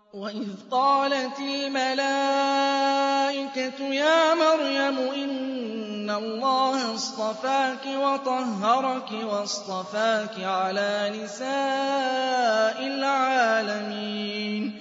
وَإِذْ قَالَتِ الْمَلَائِكَةُ يَا مَرْيَمُ إِنَّ اللَّهَ اصْطَفَاكِ وَطَهَّرَكِ وَاصْطَفَاكِ عَلَىٰ نِسَاءِ الْعَالَمِينَ